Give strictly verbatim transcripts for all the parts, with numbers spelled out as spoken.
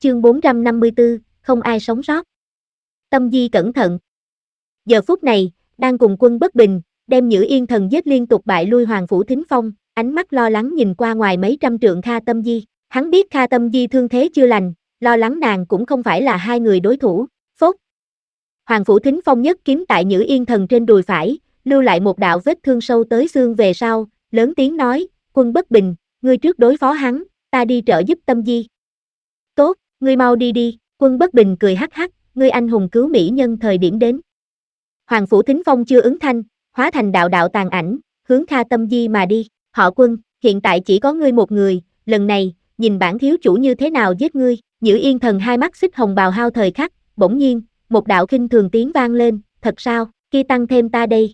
Chương bốn trăm năm mươi tư, không ai sống sót. Tâm Di cẩn thận. Giờ phút này, đang cùng quân bất bình, đem Nhữ Yên Thần giết liên tục bại lui Hoàng Phủ Thính Phong, ánh mắt lo lắng nhìn qua ngoài mấy trăm trượng Kha Tâm Di. Hắn biết Kha Tâm Di thương thế chưa lành, lo lắng nàng cũng không phải là hai người đối thủ. Phốt. Hoàng Phủ Thính Phong nhất kiếm tại Nhữ Yên Thần trên đùi phải, lưu lại một đạo vết thương sâu tới xương về sau, lớn tiếng nói, quân bất bình, ngươi trước đối phó hắn, ta đi trợ giúp Tâm Di. Tốt, ngươi mau đi đi, quân bất bình cười hắc hắc, ngươi anh hùng cứu mỹ nhân thời điểm đến. Hoàng Phủ Thính Phong chưa ứng thanh, hóa thành đạo đạo tàn ảnh, hướng Kha Tâm Di mà đi, họ Quân, hiện tại chỉ có ngươi một người, lần này, nhìn bản thiếu chủ như thế nào giết ngươi. Nhữ Yên Thần hai mắt xích hồng bào hao thời khắc, bỗng nhiên, một đạo khinh thường tiếng vang lên, thật sao, kia tăng thêm ta đây.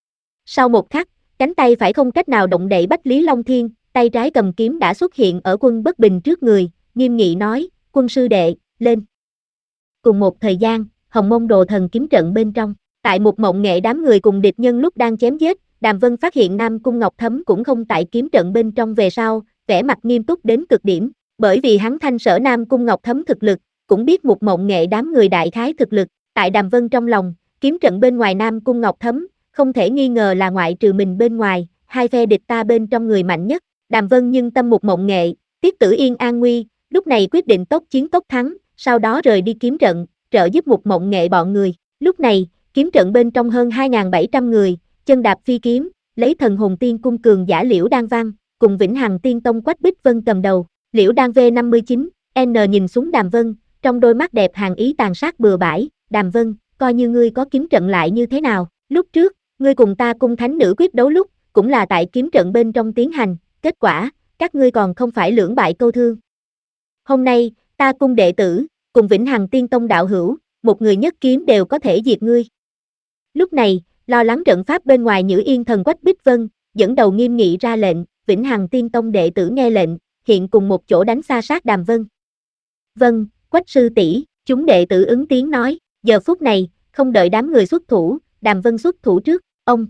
Sau một khắc, cánh tay phải không cách nào động đậy Bách Lý Long Thiên, tay trái cầm kiếm đã xuất hiện ở Quân bất bình trước người, nghiêm nghị nói, quân sư đệ, lên. Cùng một thời gian, Hồng Mông Đồ Thần kiếm trận bên trong, tại một mộng nghệ đám người cùng địch nhân lúc đang chém giết, Đàm Vân phát hiện Nam Cung Ngọc Thấm cũng không tại kiếm trận bên trong về sau, vẻ mặt nghiêm túc đến cực điểm, bởi vì hắn thanh sở Nam Cung Ngọc Thấm thực lực, cũng biết một mộng nghệ đám người đại khái thực lực, tại Đàm Vân trong lòng, kiếm trận bên ngoài Nam Cung Ngọc Thấm, không thể nghi ngờ là ngoại trừ mình bên ngoài, hai phe địch ta bên trong người mạnh nhất. Đàm Vân nhưng tâm một mộng nghệ, Tiết Tử Yên an nguy, lúc này quyết định tốc chiến tốc thắng, sau đó rời đi kiếm trận, trợ giúp một mộng nghệ bọn người. Lúc này, kiếm trận bên trong hơn hai nghìn bảy trăm người, chân đạp phi kiếm, lấy thần hồn tiên cung cường giả Liễu Đan Văn, cùng Vĩnh Hằng Tiên Tông Quách Bích Vân cầm đầu. Liễu Đan V năm mươi chín, N nhìn xuống Đàm Vân, trong đôi mắt đẹp hàng ý tàn sát bừa bãi, Đàm Vân, coi như ngươi có kiếm trận lại như thế nào, lúc trước, ngươi cùng ta cung thánh nữ quyết đấu lúc, cũng là tại kiếm trận bên trong tiến hành, kết quả, các ngươi còn không phải lưỡng bại câu thương. Hôm nay, ta cung đệ tử, cùng Vĩnh Hằng Tiên Tông đạo hữu, một người nhất kiếm đều có thể diệt ngươi. Lúc này, lo lắng trận pháp bên ngoài Nhữ Yên Thần Quách Bích Vân, dẫn đầu nghiêm nghị ra lệnh, Vĩnh Hằng Tiên Tông đệ tử nghe lệnh, hiện cùng một chỗ đánh xa sát Đàm Vân. Vâng, Quách sư tỷ, chúng đệ tử ứng tiếng nói, giờ phút này, không đợi đám người xuất thủ, Đàm Vân xuất thủ trước, ông.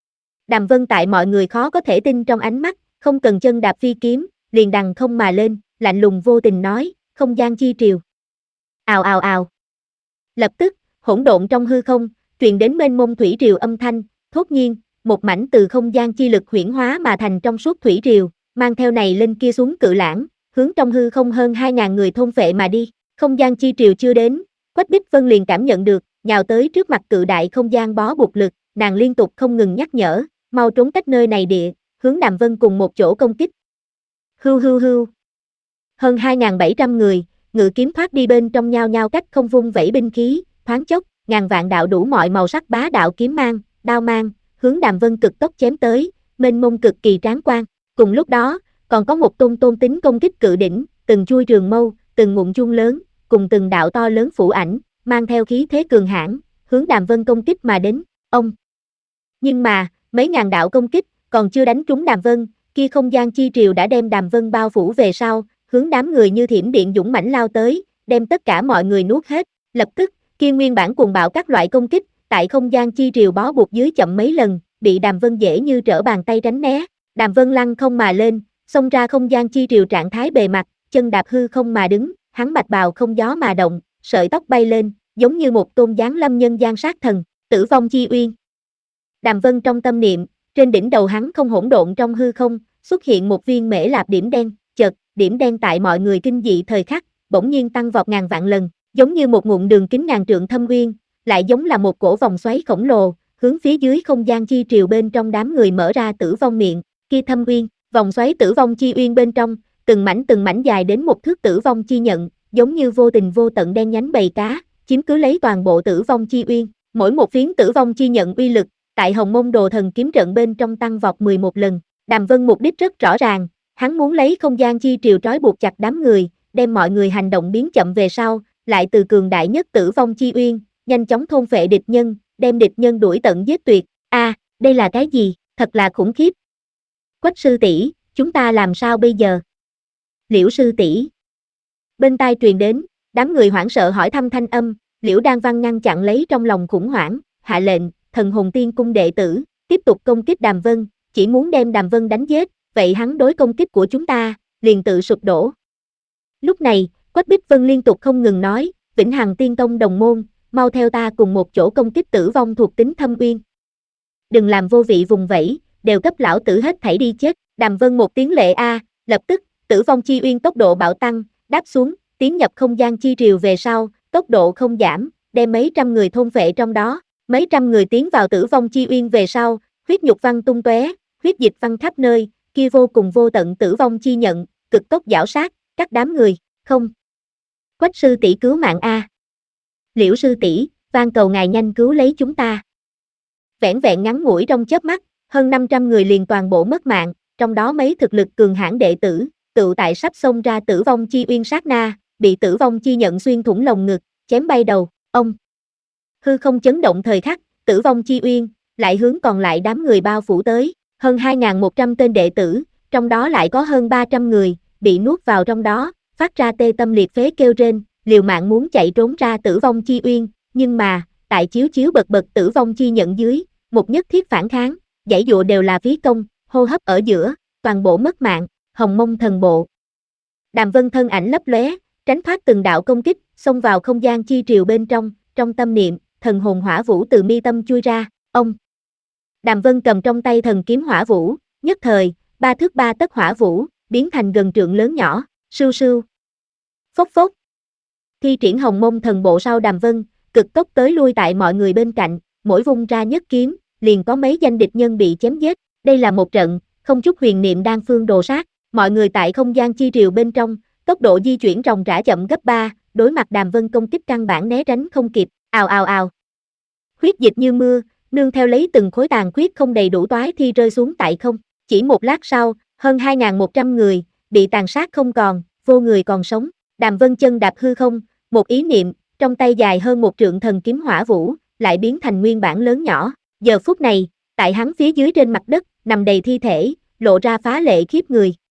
Đàm Vân tại mọi người khó có thể tin trong ánh mắt, không cần chân đạp phi kiếm, liền đằng không mà lên, lạnh lùng vô tình nói, không gian chi triều. Ào ào ào. Lập tức, hỗn độn trong hư không, truyền đến mênh mông thủy triều âm thanh, thốt nhiên, một mảnh từ không gian chi lực huyễn hóa mà thành trong suốt thủy triều, mang theo này lên kia xuống cự lãng, hướng trong hư không hơn hai nghìn người thôn phệ mà đi. Không gian chi triều chưa đến, Quách Bích Vân liền cảm nhận được, nhào tới trước mặt cự đại không gian bó buộc lực, nàng liên tục không ngừng nhắc nhở, mau trốn cách nơi này địa, hướng Đàm Vân cùng một chỗ công kích. Hưu hưu hưu. Hơn hai nghìn bảy trăm người, ngự kiếm thoát đi bên trong nhao nhao cách không vung vẩy binh khí, thoáng chốc, ngàn vạn đạo đủ mọi màu sắc bá đạo kiếm mang, đao mang, hướng Đàm Vân cực tốc chém tới, mênh mông cực kỳ tráng quan. Cùng lúc đó, còn có một tôn tôn tính công kích cự đỉnh, từng chui trường mâu, từng ngụm chuông lớn, cùng từng đạo to lớn phủ ảnh, mang theo khí thế cường hãn, hướng Đàm Vân công kích mà đến. Ông. Nhưng mà, mấy ngàn đạo công kích, còn chưa đánh trúng Đàm Vân, kia không gian chi triều đã đem Đàm Vân bao phủ về sau, hướng đám người như thiểm điện dũng mãnh lao tới, đem tất cả mọi người nuốt hết. Lập tức, kia nguyên bản cuồng bạo các loại công kích, tại không gian chi triều bó buộc dưới chậm mấy lần, bị Đàm Vân dễ như trở bàn tay tránh né. Đàm Vân lăng không mà lên, xông ra không gian chi triều trạng thái bề mặt, chân đạp hư không mà đứng, hắn bạch bào không gió mà động, sợi tóc bay lên, giống như một tôn giáng lâm nhân gian sát thần, tử vong chi uyên. Đàm Vân trong tâm niệm, trên đỉnh đầu hắn không hỗn độn trong hư không, xuất hiện một viên mễ lạp điểm đen, chợt, điểm đen tại mọi người kinh dị thời khắc, bỗng nhiên tăng vọt ngàn vạn lần, giống như một ngụm đường kính ngàn trượng thâm uyên, lại giống là một cổ vòng xoáy khổng lồ, hướng phía dưới không gian chi triều bên trong đám người mở ra tử vong miệng, kia thâm uyên, vòng xoáy tử vong chi uyên bên trong, từng mảnh từng mảnh dài đến một thước tử vong chi nhận, giống như vô tình vô tận đen nhánh bầy cá, chiếm cứ lấy toàn bộ tử vong chi uyên, mỗi một phiến tử vong chi nhận uy lực, tại Hồng Mông Đồ Thần kiếm trận bên trong tăng vọt mười một lần. Đàm Vân mục đích rất rõ ràng, hắn muốn lấy không gian chi triều trói buộc chặt đám người, đem mọi người hành động biến chậm về sau, lại từ cường đại nhất tử vong chi uyên, nhanh chóng thôn phệ địch nhân, đem địch nhân đuổi tận giết tuyệt. A, à, đây là cái gì? Thật là khủng khiếp. Quách sư tỷ, chúng ta làm sao bây giờ? Liễu sư tỷ. Bên tai truyền đến, đám người hoảng sợ hỏi thăm thanh âm, Liễu Đan Văn ngăn chặn lấy trong lòng khủng hoảng, hạ lệnh, thần hồn tiên cung đệ tử, tiếp tục công kích Đàm Vân, chỉ muốn đem Đàm Vân đánh giết, vậy hắn đối công kích của chúng ta, liền tự sụp đổ. Lúc này, Quách Bích Vân liên tục không ngừng nói, Vĩnh Hằng Tiên Tông đồng môn, mau theo ta cùng một chỗ công kích Tử Vong thuộc tính Thâm Uyên. Đừng làm vô vị vùng vẫy, đều cấp lão tử hết thảy đi chết. Đàm Vân một tiếng lệ a, lập tức, Tử Vong chi uyên tốc độ bạo tăng, đáp xuống, tiến nhập không gian chi triều về sau, tốc độ không giảm, đem mấy trăm người thôn phệ trong đó. Mấy trăm người tiến vào Tử Vong chi uyên về sau, huyết nhục văng tung tóe, huyết dịch văng khắp nơi, kia vô cùng vô tận Tử Vong chi nhận, cực tốc giảo sát, các đám người, không. Quách sư tỷ cứu mạng a. Liễu sư tỷ, van cầu ngài nhanh cứu lấy chúng ta. Vẻn vẹn ngắn ngủi trong chớp mắt, hơn năm trăm người liền toàn bộ mất mạng, trong đó mấy thực lực cường hãn đệ tử, tự tại sắp xông ra Tử Vong chi uyên sát na, bị Tử Vong chi nhận xuyên thủng lồng ngực, chém bay đầu, ông. Hư không chấn động thời khắc, Tử Vong chi uyên lại hướng còn lại đám người bao phủ tới, hơn hai nghìn một trăm tên đệ tử, trong đó lại có hơn ba trăm người bị nuốt vào trong đó, phát ra tê tâm liệt phế kêu rên, liều mạng muốn chạy trốn ra Tử Vong chi uyên, nhưng mà, tại chiếu chiếu bật bật Tử Vong chi nhận dưới, một nhất thiết phản kháng, giãy dụa đều là phí công, hô hấp ở giữa, toàn bộ mất mạng. Hồng Mông thần bộ. Đàm Vân thân ảnh lấp lóe, tránh thoát từng đạo công kích, xông vào không gian chi triều bên trong, trong tâm niệm, thần hồn hỏa vũ từ mi tâm chui ra, ông. Đàm Vân cầm trong tay thần kiếm hỏa vũ, nhất thời, ba thước ba tấc hỏa vũ, biến thành gần trượng lớn nhỏ, sưu sưu. Phốc phốc. Thi triển Hồng Mông thần bộ sau Đàm Vân, cực tốc tới lui tại mọi người bên cạnh, mỗi vung ra nhất kiếm, liền có mấy danh địch nhân bị chém giết, đây là một trận, không chút huyền niệm đan phương đồ sát, mọi người tại không gian chi triều bên trong, tốc độ di chuyển ròng rã chậm gấp ba, đối mặt Đàm Vân công kích căn bản né tránh không kịp, ào ào ào. Huyết dịch như mưa, nương theo lấy từng khối tàn khuyết không đầy đủ toái thi rơi xuống tại không, chỉ một lát sau, hơn hai nghìn một trăm người, bị tàn sát không còn, vô người còn sống, Đàm Vân chân đạp hư không, một ý niệm, trong tay dài hơn một trượng thần kiếm hỏa vũ, lại biến thành nguyên bản lớn nhỏ, giờ phút này, tại hắn phía dưới trên mặt đất, nằm đầy thi thể, lộ ra phá lệ khiếp người.